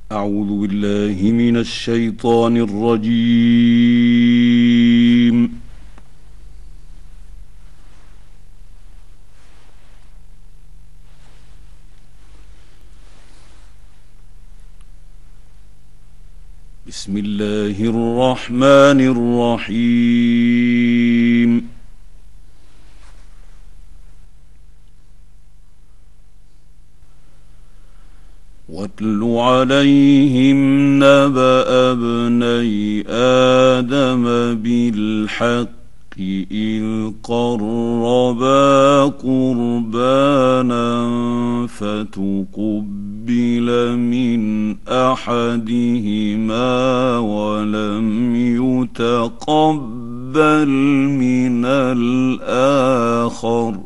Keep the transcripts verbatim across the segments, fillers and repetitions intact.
أعوذ بالله من الشيطان الرجيم. بسم الله الرحمن الرحيم. واتل عليهم نبأ ابني آدم بالحق إذ قربا قربانا فتقبل من أحدهما ولم يتقبل من الآخر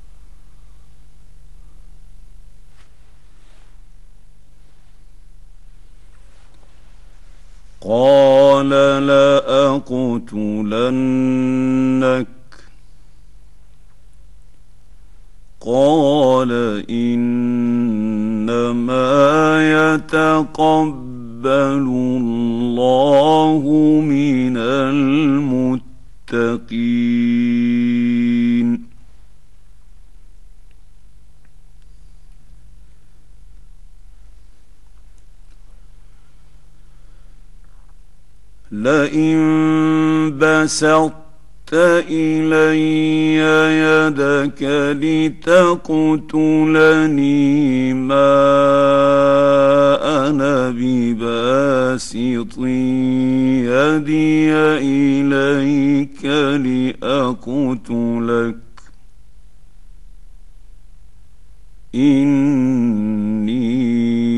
قال لأقتلنك قال إنما يتقبل الله من المتقين. لئن بسطت إلي يدك لتقتلني ما أنا بباسط يدي إليك لأقتلك إني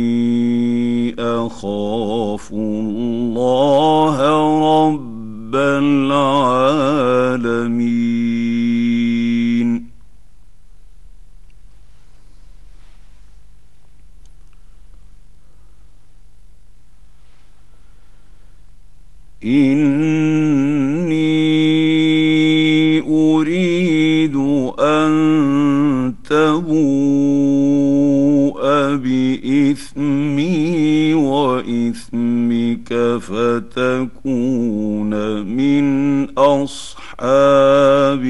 أخاف الله رب العالمين. إني أريد أن تبوء بإثمي وإثمك فتكون من أصحاب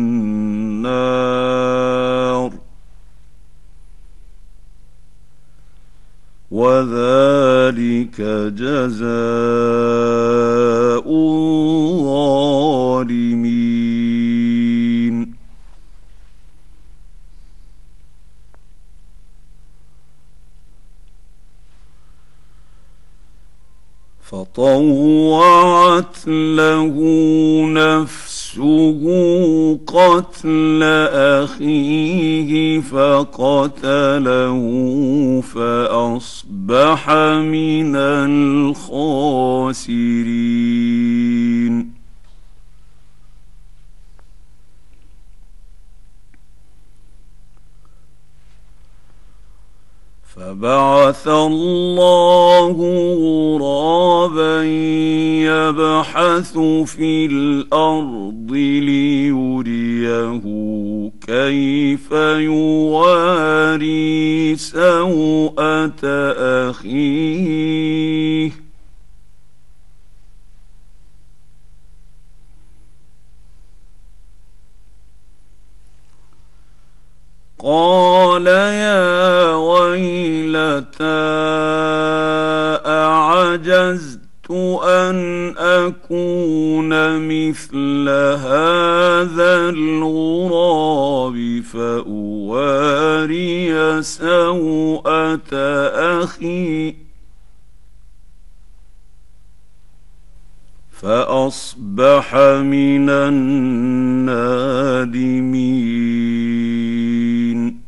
النار وذلك جزاء الظالمين. فطوعت له نفسه قتل أخيه فقتله فأصبح من الخاسرين. فبعث الله غرابا يبحث في الأرض ليريه كيف يواري سوءة أخيه قال يا ويلتى أعجزت أن أكون مثل هذا الغراب فأواري سوءة أخي فأصبح من النادمين.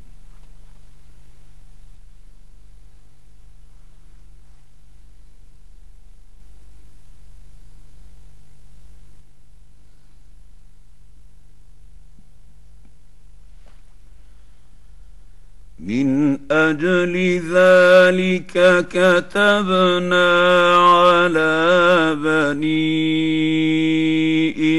من أجل ذلك كتبنا على بني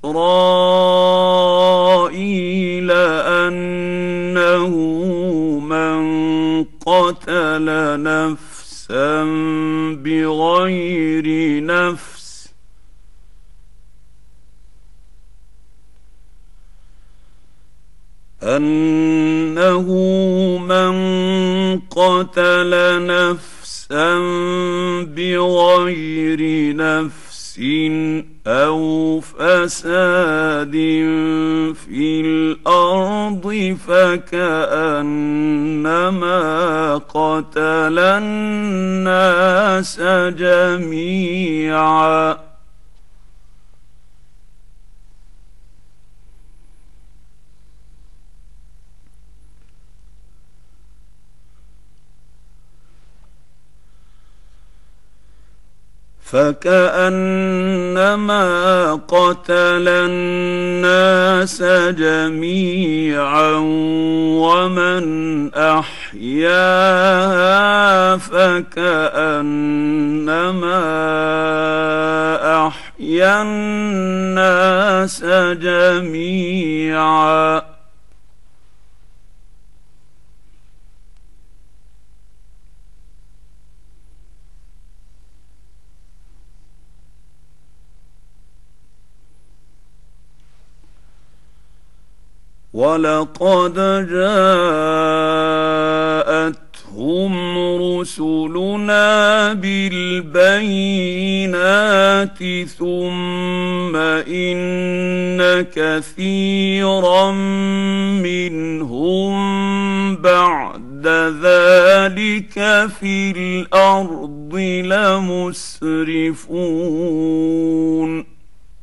إسرائيل أنه من قتل نفسا نفسا بغير نفس أنه من قتل نفسا بغير نفس أو فساد في الأرض فكأنما قتل الناس جميعا فكأنما قتل الناس جميعا ومن أحياها فكأنما أحيا الناس جميعا ولقد جاءتهم رسلنا بالبينات ثم إن كثيرا منهم بعد ذلك في الأرض لمسرفون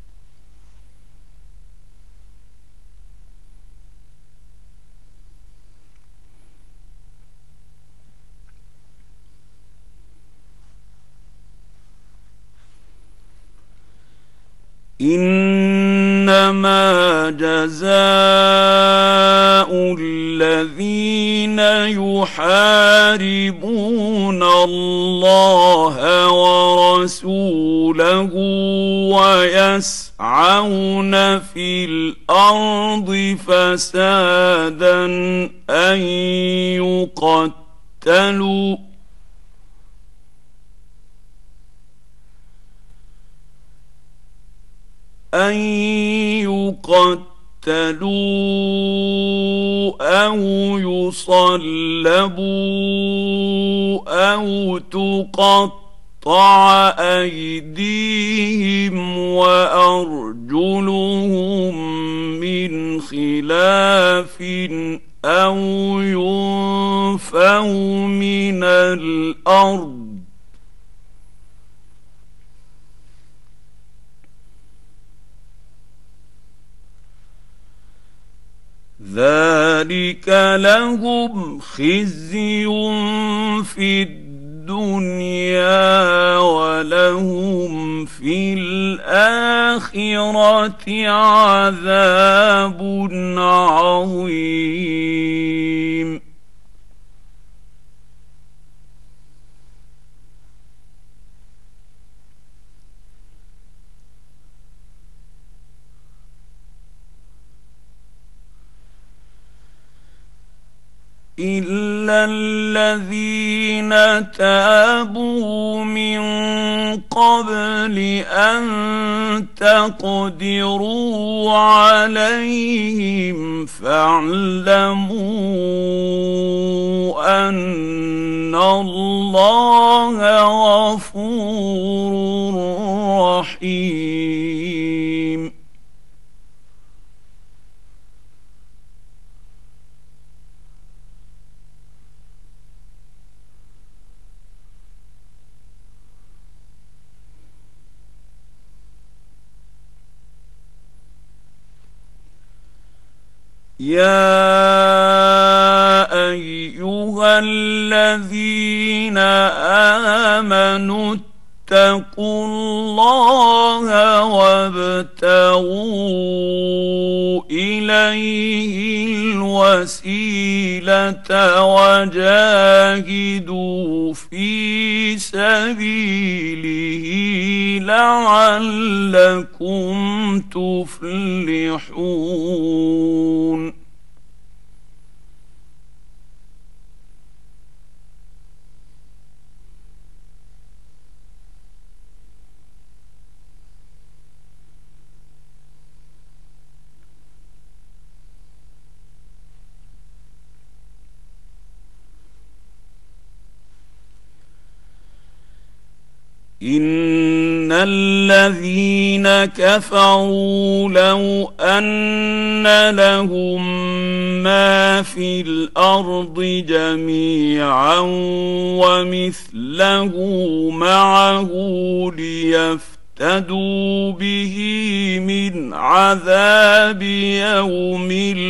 إنما جزاء الذين يحاربون الله ورسوله ويسعون في الأرض فسادا أن يقتلوا أن يقتلوا أو يصلبوا أو تقطع أيديهم وأرجلهم من خلاف أو ينفوا من الأرض ذلك لهم خزي في الدنيا ولهم في الآخرة عذاب عظيم إلا الذين تابوا من قبل أن تقدروا عليهم فاعلموا أن الله غفور رحيم يا أيها الذين آمنوا اتقوا الله وابتغوا إليه الوسيلة وجاهدوا في سبيله لعلكم تفلحون ان الذين كفروا لو ان لهم ما في الارض جميعا ومثله معه ليفتدوا به من عذاب يوم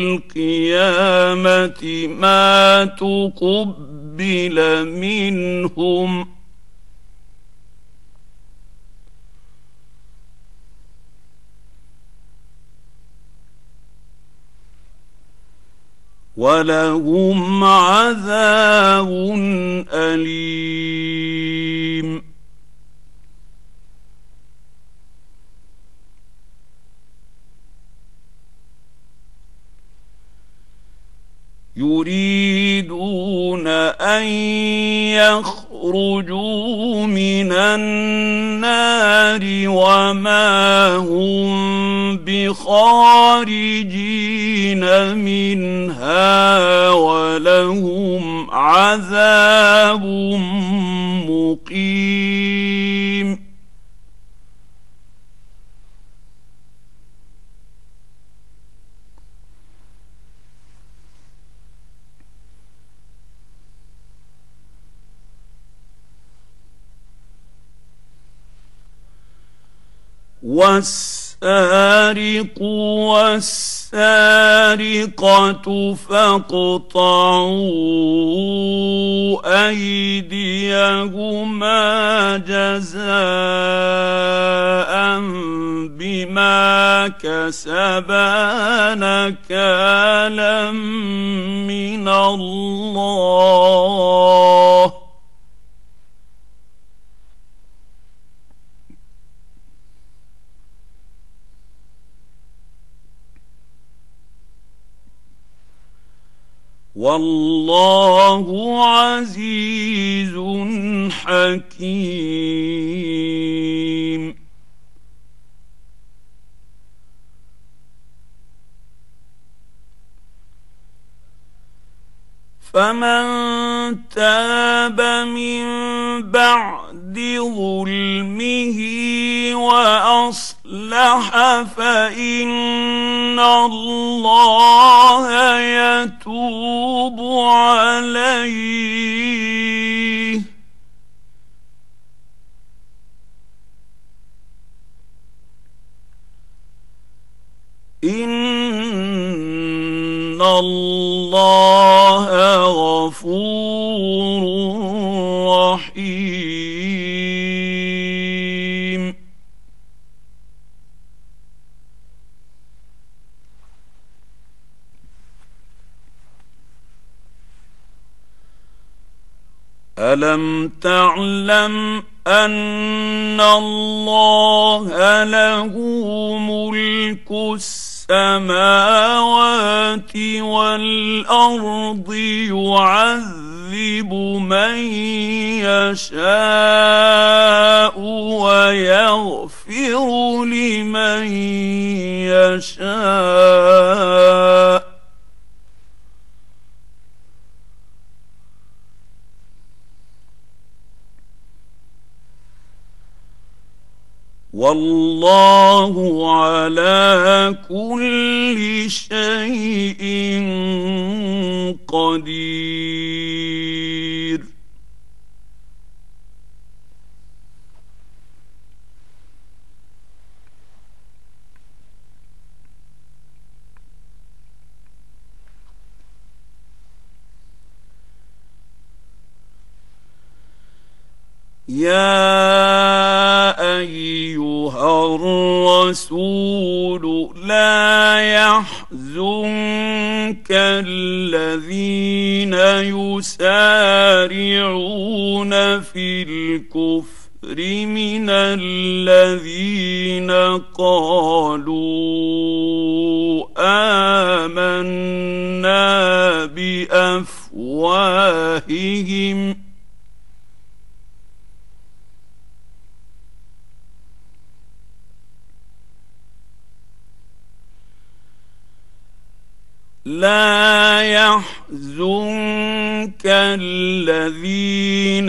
القيامه ما تقبل منهم ولهم عذاب أليم. يريدون أن يخرجوا من النار وما هم بخارجين منها ولهم عذاب مقيم. والسارق والسارقة فاقطعوا أيديهما جزاء بما كسبا نكالا من الله والله عزيز حكيم. فمن تاب من بعد ظلمه وأصلح فإن الله يتوب عليه إن الله غفور رحيم. ألم تعلم أن الله له ملك السماوات والأرض يعذب من يشاء ويغفر لمن يشاء والله على كل شيء قدير. يا أيها الرسول لا يحزنك الذين يسارعون في الكفر من الذين قالوا آمنا بأفواههم لا يحزنك الذين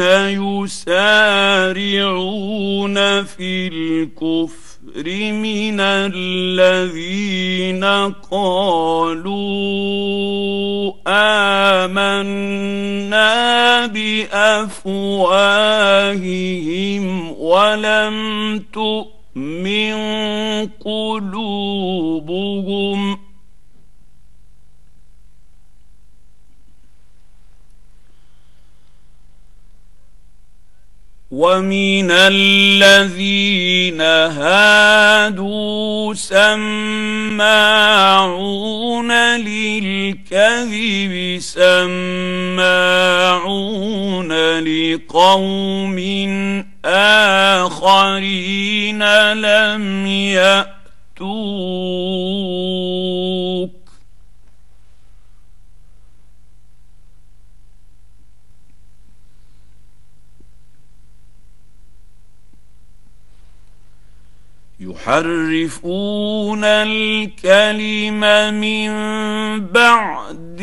يسارعون في الكفر من الذين قالوا آمنا بأفواههم ولم تؤمن قلوبهم ومن الذين هادوا سماعون للكذب سماعون لقوم آخرين لم يأتوك يحرفون الكلم من بعد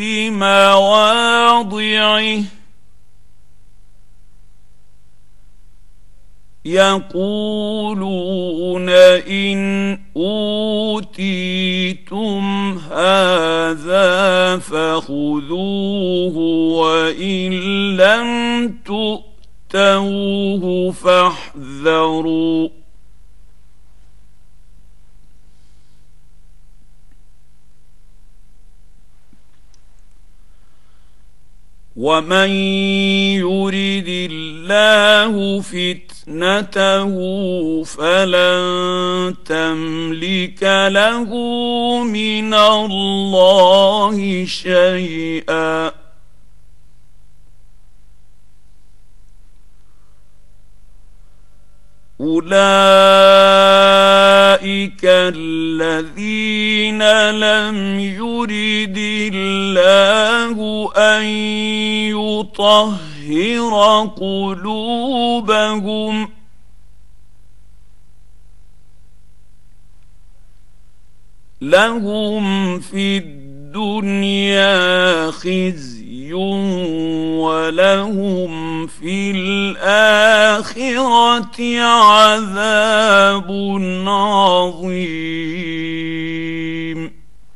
مواضعه يقولون إن أوتيتم هذا فخذوه وإن لم تؤتوه فاحذروا ومن يرد الله فتنته فلن تملك له من الله شيئا أولئك الذين لم يرد الله أن يطهر قلوبهم لهم في الدنيا خزي ولهم في الآخرة عذاب عظيم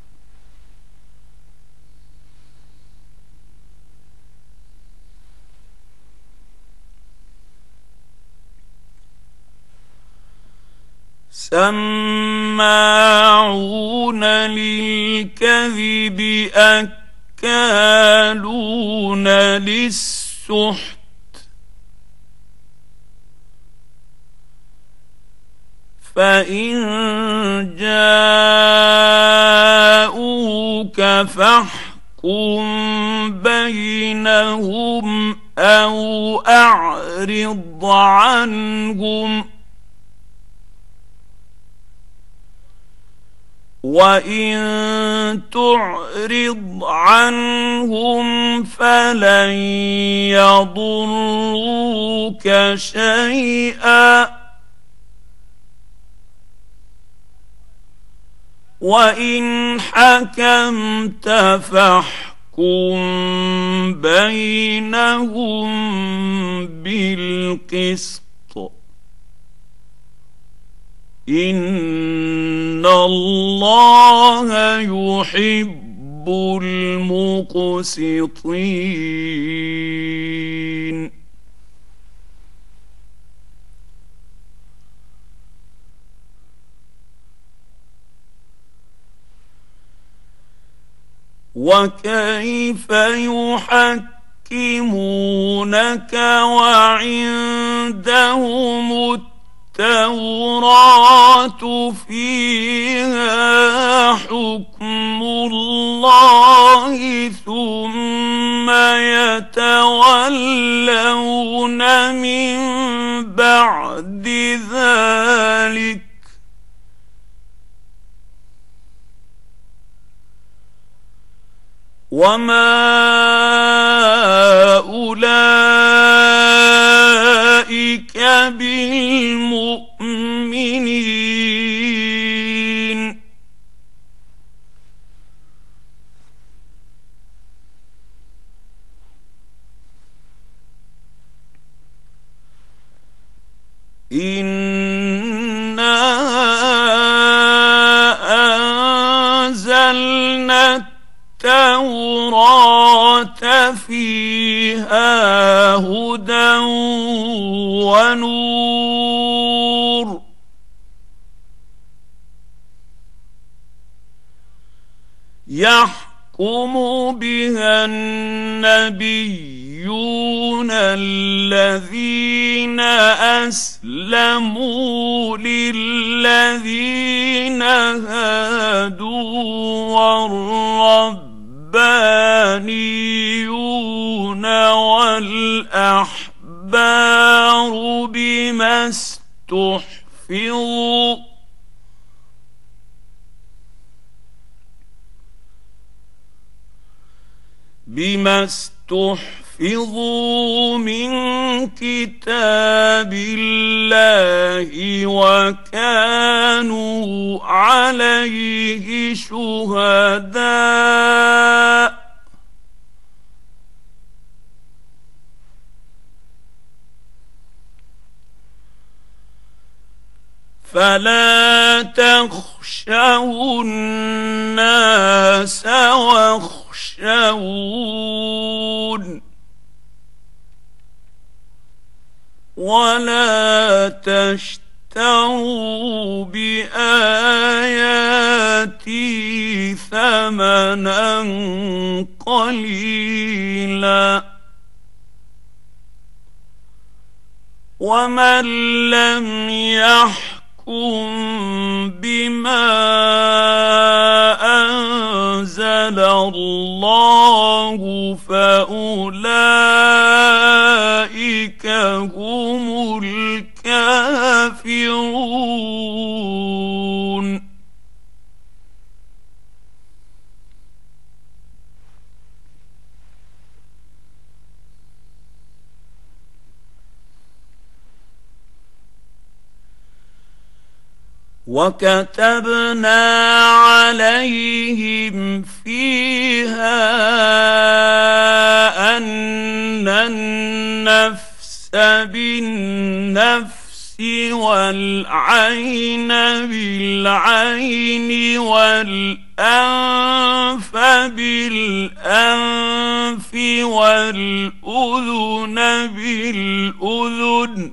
سماعون للكذب أكالون للسحت فإن جاءوك فاحكم بينهم أو أعرض عنهم وإن تعرض عنهم فلن يضروك شيئا وإن حكمت فاحكم بينهم بالقسط إن الله يحب المقسطين وكيف يحكمونك وعندهم التوراة فيها حكم الله ثم يتولون من بعد ذلك وما أولئك بالمؤمنين إنا أنزلنا التوراة فيها هدى ونور يحكم بها النبيون الذين أسلموا للذين هادوا والربانيون والأحبار بما استحفظوا بما استحفظوا من كتاب الله وكانوا عليه شهداء فلا تخشوا الناس واخشون ولا تشتروا بآياتي ثمنا قليلا ومن لم يحكم بما أنزل الله فأولئك هم الكافرون وكتبنا عليهم فيها أن النفس بالنفس والعين بالعين والأنف بالأنف والأذن بالأذن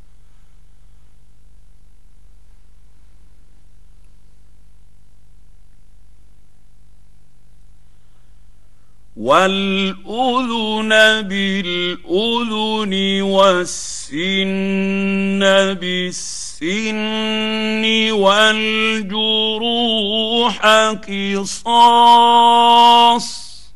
والأذن بالأذن والسن بالسن والجروح قصاص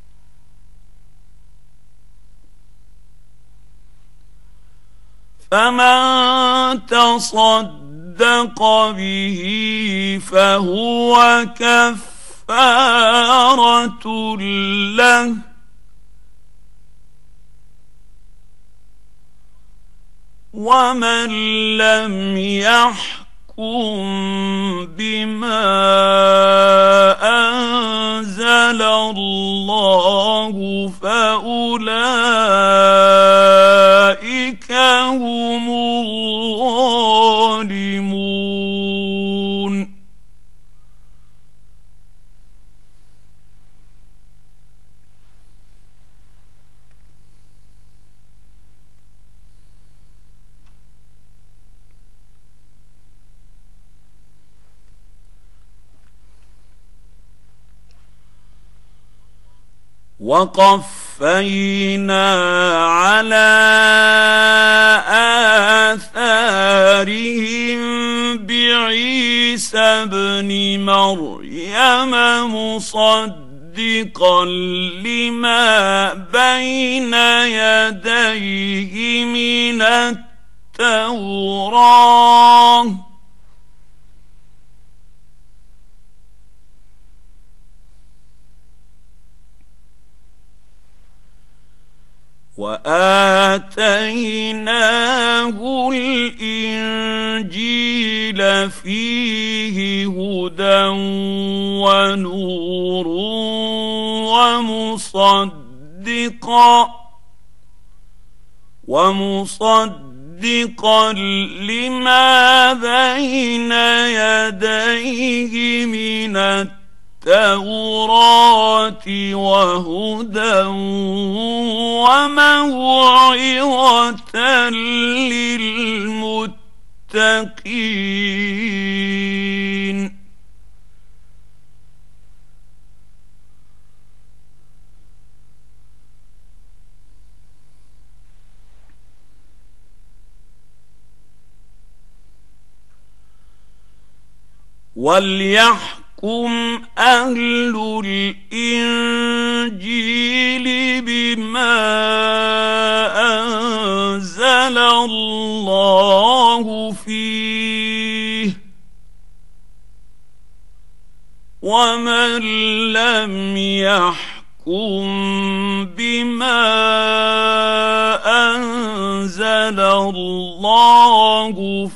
فمن تصدق به فهو كفارة كفارة له ومن لم يحكم بما أنزل الله فأولئك هم الظالمون وقفينا على آثارهم بعيسى ابن مريم مصدقا لما بين يديه من التوراة وآتيناه الإنجيل فيه هدى ونور ومصدقا ومصدقا مصدقا لما بين يديه من التوراة وهدى وموعظة للمتقين. وليحكم أهل الإنجيل بما أنزل الله فيه، ومن لم يحكم بما أنزل الله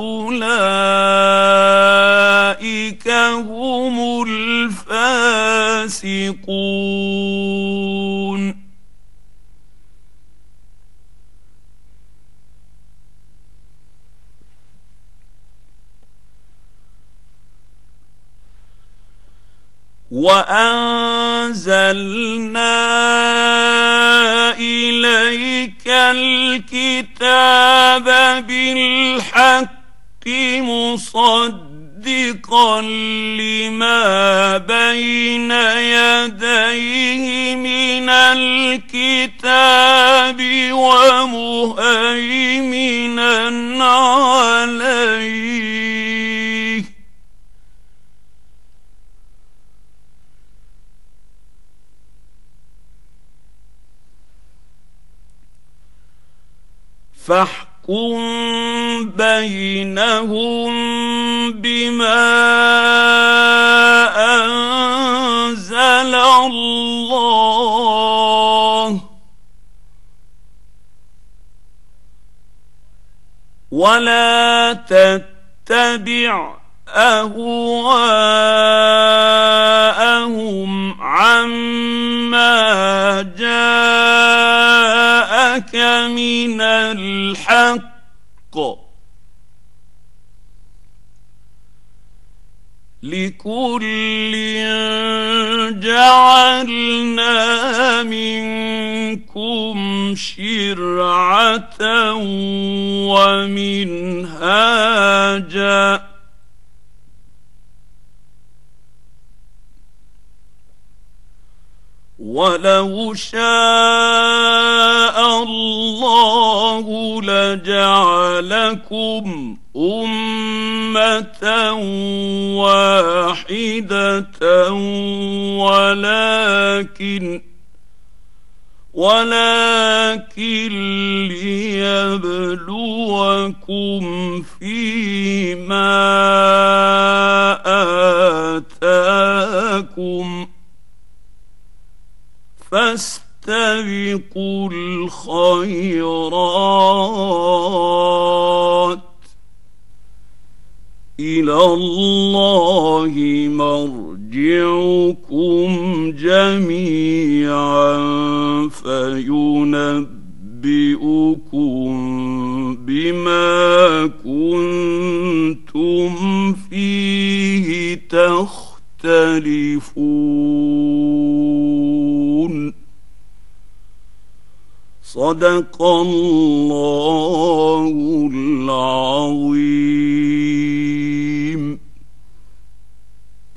فأولئك هم الفاسقون. وأنزلنا إليك الكتاب بالحق مصدقا لما بين يديه من الكتاب ومهيمنا عليه. فاحكم بينهم بما أنزل الله، ولا تتبع أهواءهم عما جاءك من الحق، لكل جعلنا منكم شرعة ومنهاجا ولو شاء الله لجعلكم أمة واحدة ولكن ولكن ليبلوكم فيما آتاكم، فاستبقوا الخيرات، إلى الله مرجعكم جميعا فينبئكم بما كنتم فيه تختلفون. صدق الله العظيم.